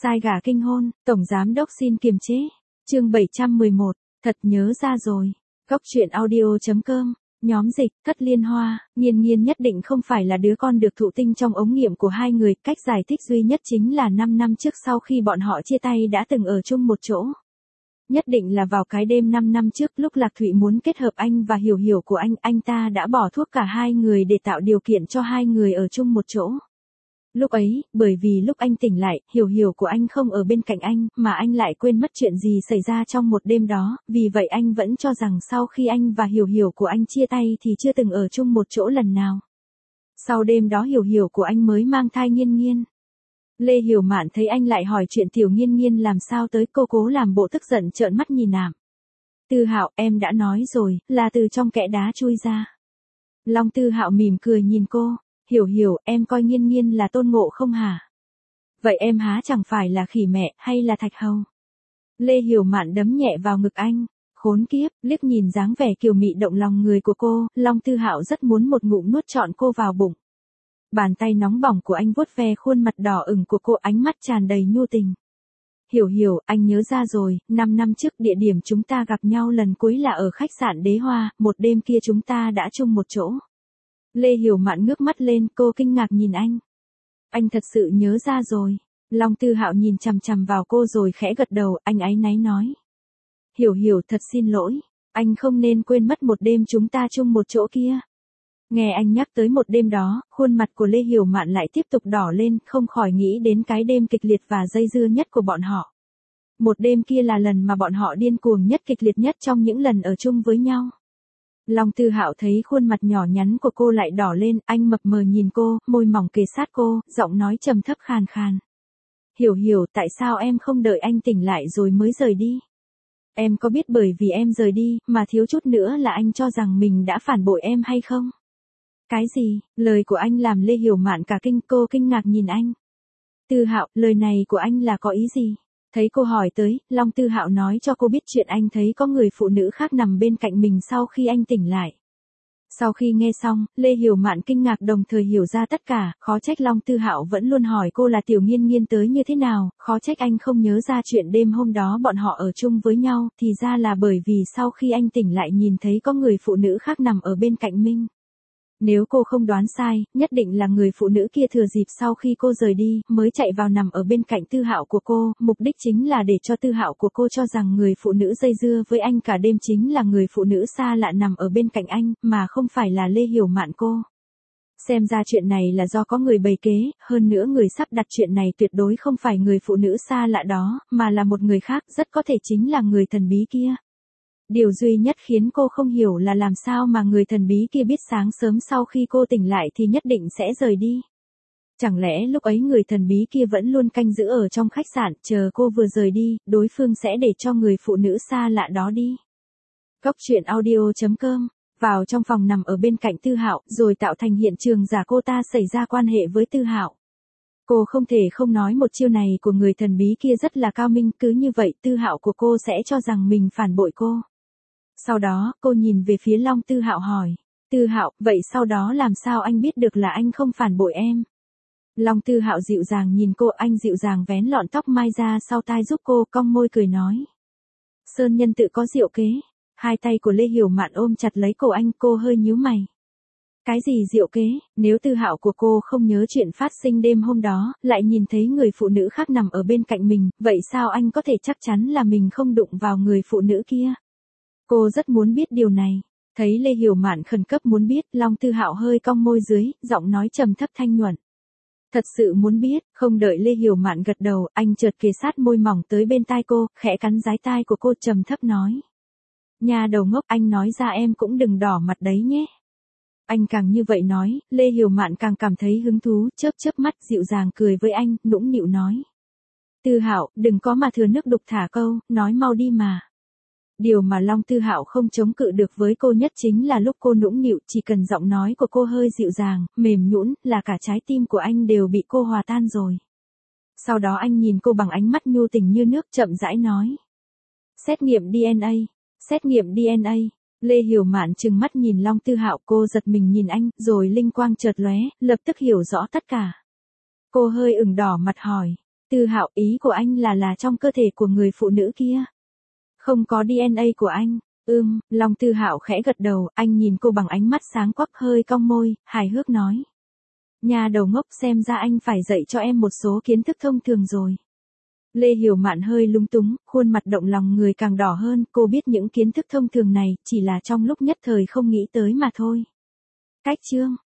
Sai gà kinh hôn, Tổng Giám Đốc xin kiềm chế. Chương 711, thật nhớ ra rồi. Góc truyện audio.com, nhóm dịch, Thất Liên Hoa, Nhiên Nhiên nhất định không phải là đứa con được thụ tinh trong ống nghiệm của hai người, cách giải thích duy nhất chính là 5 năm trước sau khi bọn họ chia tay đã từng ở chung một chỗ. Nhất định là vào cái đêm 5 năm trước lúc Lạc Thụy muốn kết hợp anh và Hiểu Hiểu của anh ta đã bỏ thuốc cả hai người để tạo điều kiện cho hai người ở chung một chỗ. Lúc ấy, bởi vì lúc anh tỉnh lại, Hiểu Hiểu của anh không ở bên cạnh anh, mà anh lại quên mất chuyện gì xảy ra trong một đêm đó, vì vậy anh vẫn cho rằng sau khi anh và Hiểu Hiểu của anh chia tay thì chưa từng ở chung một chỗ lần nào. Sau đêm đó Hiểu Hiểu của anh mới mang thai Nhiên Nhiên. Lê Hiểu Mạn thấy anh lại hỏi chuyện tiểu Nhiên Nhiên làm sao tới, cô cố làm bộ tức giận trợn mắt nhìn ảm. Tư Hạo, em đã nói rồi, là từ trong kẽ đá chui ra. Long Tư Hạo mỉm cười nhìn cô. Hiểu Hiểu, em coi Nhiên Nhiên là Tôn Ngộ không hả? Vậy em há chẳng phải là khỉ mẹ, hay là thạch hầu? Lê Hiểu Mạn đấm nhẹ vào ngực anh. Khốn kiếp, liếc nhìn dáng vẻ kiều mị động lòng người của cô, Long Tư Hạo rất muốn một ngụm nuốt trọn cô vào bụng. Bàn tay nóng bỏng của anh vuốt ve khuôn mặt đỏ ửng của cô, ánh mắt tràn đầy nhu tình. Hiểu Hiểu, anh nhớ ra rồi, 5 năm trước địa điểm chúng ta gặp nhau lần cuối là ở khách sạn Đế Hoa, một đêm kia chúng ta đã chung một chỗ. Lê Hiểu Mạn ngước mắt lên, cô kinh ngạc nhìn anh. Anh thật sự nhớ ra rồi. Long Tư Hạo nhìn chằm chằm vào cô rồi khẽ gật đầu, anh áy náy nói. Hiểu Hiểu, thật xin lỗi, anh không nên quên mất một đêm chúng ta chung một chỗ kia. Nghe anh nhắc tới một đêm đó, khuôn mặt của Lê Hiểu Mạn lại tiếp tục đỏ lên, không khỏi nghĩ đến cái đêm kịch liệt và dây dưa nhất của bọn họ. Một đêm kia là lần mà bọn họ điên cuồng nhất, kịch liệt nhất trong những lần ở chung với nhau. Long Tư Hạo thấy khuôn mặt nhỏ nhắn của cô lại đỏ lên, anh mập mờ nhìn cô, môi mỏng kề sát cô, giọng nói trầm thấp khàn khàn. Hiểu Hiểu, tại sao em không đợi anh tỉnh lại rồi mới rời đi? Em có biết bởi vì em rời đi, mà thiếu chút nữa là anh cho rằng mình đã phản bội em hay không? Cái gì? Lời của anh làm Lê Hiểu Mạn cả kinh, cô kinh ngạc nhìn anh. Tư Hạo, lời này của anh là có ý gì? Thấy cô hỏi tới, Long Tư Hạo nói cho cô biết chuyện anh thấy có người phụ nữ khác nằm bên cạnh mình sau khi anh tỉnh lại. Sau khi nghe xong, Lê Hiểu Mạn kinh ngạc đồng thời hiểu ra tất cả, khó trách Long Tư Hạo vẫn luôn hỏi cô là tiểu Nhiên Nhiên tới như thế nào, khó trách anh không nhớ ra chuyện đêm hôm đó bọn họ ở chung với nhau, thì ra là bởi vì sau khi anh tỉnh lại nhìn thấy có người phụ nữ khác nằm ở bên cạnh mình. Nếu cô không đoán sai, nhất định là người phụ nữ kia thừa dịp sau khi cô rời đi, mới chạy vào nằm ở bên cạnh Tư Hạo của cô, mục đích chính là để cho Tư Hạo của cô cho rằng người phụ nữ dây dưa với anh cả đêm chính là người phụ nữ xa lạ nằm ở bên cạnh anh, mà không phải là Lê Hiểu Mạn cô. Xem ra chuyện này là do có người bày kế, hơn nữa người sắp đặt chuyện này tuyệt đối không phải người phụ nữ xa lạ đó, mà là một người khác, rất có thể chính là người thần bí kia. Điều duy nhất khiến cô không hiểu là làm sao mà người thần bí kia biết sáng sớm sau khi cô tỉnh lại thì nhất định sẽ rời đi. Chẳng lẽ lúc ấy người thần bí kia vẫn luôn canh giữ ở trong khách sạn, chờ cô vừa rời đi, đối phương sẽ để cho người phụ nữ xa lạ đó đi. Góc truyện audio.com, vào trong phòng nằm ở bên cạnh Tư Hạo, rồi tạo thành hiện trường giả cô ta xảy ra quan hệ với Tư Hạo. Cô không thể không nói một chiêu này của người thần bí kia rất là cao minh, cứ như vậy Tư Hạo của cô sẽ cho rằng mình phản bội cô. Sau đó, cô nhìn về phía Long Tư Hạo hỏi. Tư Hạo, vậy sau đó làm sao anh biết được là anh không phản bội em? Long Tư Hạo dịu dàng nhìn cô, anh dịu dàng vén lọn tóc mai ra sau tai giúp cô, cong môi cười nói. Sơn nhân tự có diệu kế. Hai tay của Lê Hiểu Mạn ôm chặt lấy cổ anh, cô hơi nhíu mày. Cái gì diệu kế? Nếu Tư Hạo của cô không nhớ chuyện phát sinh đêm hôm đó, lại nhìn thấy người phụ nữ khác nằm ở bên cạnh mình, vậy sao anh có thể chắc chắn là mình không đụng vào người phụ nữ kia? Cô rất muốn biết điều này. Thấy Lê Hiểu Mạn khẩn cấp muốn biết, Long Tư Hạo hơi cong môi dưới, giọng nói trầm thấp thanh nhuận. Thật sự muốn biết, không đợi Lê Hiểu Mạn gật đầu, anh chợt kề sát môi mỏng tới bên tai cô, khẽ cắn dái tai của cô trầm thấp nói. Nhà đầu ngốc, anh nói ra em cũng đừng đỏ mặt đấy nhé. Anh càng như vậy nói, Lê Hiểu Mạn càng cảm thấy hứng thú, chớp chớp mắt dịu dàng cười với anh, nũng nịu nói. Tư Hạo, đừng có mà thừa nước đục thả câu, nói mau đi mà. Điều mà Long Tư Hạo không chống cự được với cô nhất chính là lúc cô nũng nịu, chỉ cần giọng nói của cô hơi dịu dàng, mềm nhũn, là cả trái tim của anh đều bị cô hòa tan rồi. Sau đó anh nhìn cô bằng ánh mắt nhu tình như nước, chậm rãi nói. Xét nghiệm DNA, xét nghiệm DNA. Lê Hiểu Mạn trừng mắt nhìn Long Tư Hạo, cô giật mình nhìn anh, rồi linh quang chợt lóe, lập tức hiểu rõ tất cả. Cô hơi ửng đỏ mặt hỏi. Tư Hạo, ý của anh là trong cơ thể của người phụ nữ kia. Không có DNA của anh. Long Tư Hạo khẽ gật đầu, anh nhìn cô bằng ánh mắt sáng quắc hơi cong môi, hài hước nói. Nhà đầu ngốc, xem ra anh phải dạy cho em một số kiến thức thông thường rồi. Lê Hiểu Mạn hơi lúng túng, khuôn mặt động lòng người càng đỏ hơn, cô biết những kiến thức thông thường này, chỉ là trong lúc nhất thời không nghĩ tới mà thôi. Cách chương